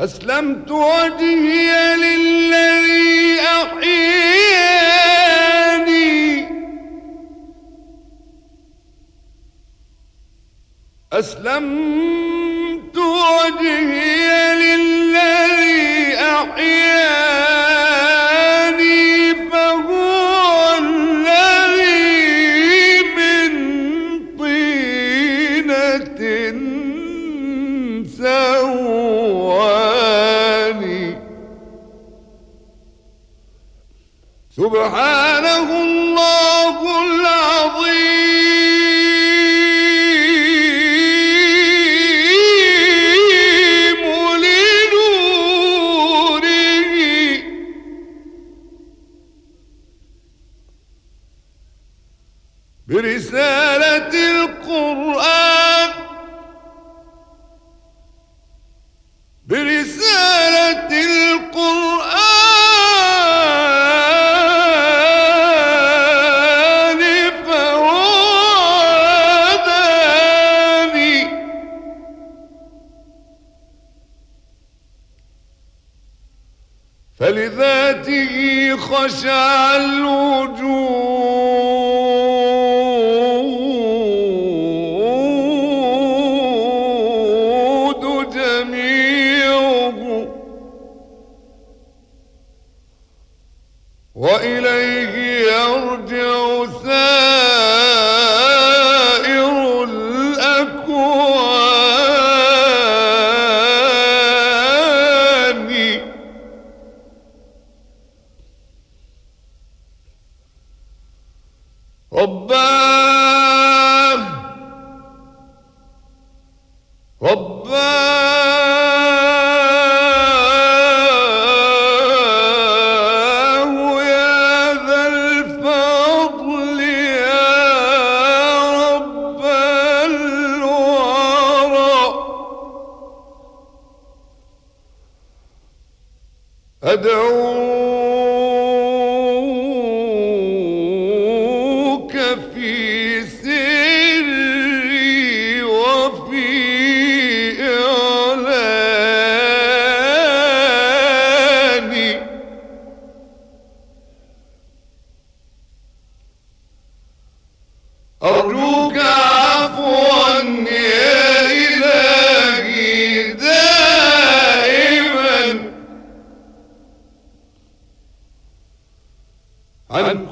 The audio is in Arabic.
أسلمت وجهي للذي أحياني أسلمت وجهي للذي أحياني فهو الذي من طينة سواني سبحانه الله العظيم لنوره برسالة القرآن برسالة القرآن فواداني فلذاته خشع الوجود جميعه وإليه يرجع سائر الأكوان رباه يا ذا الفضل يا رب الورى أدعوك في سري وفي إعلاني أرجوك عفوا يا إلهي دائما عن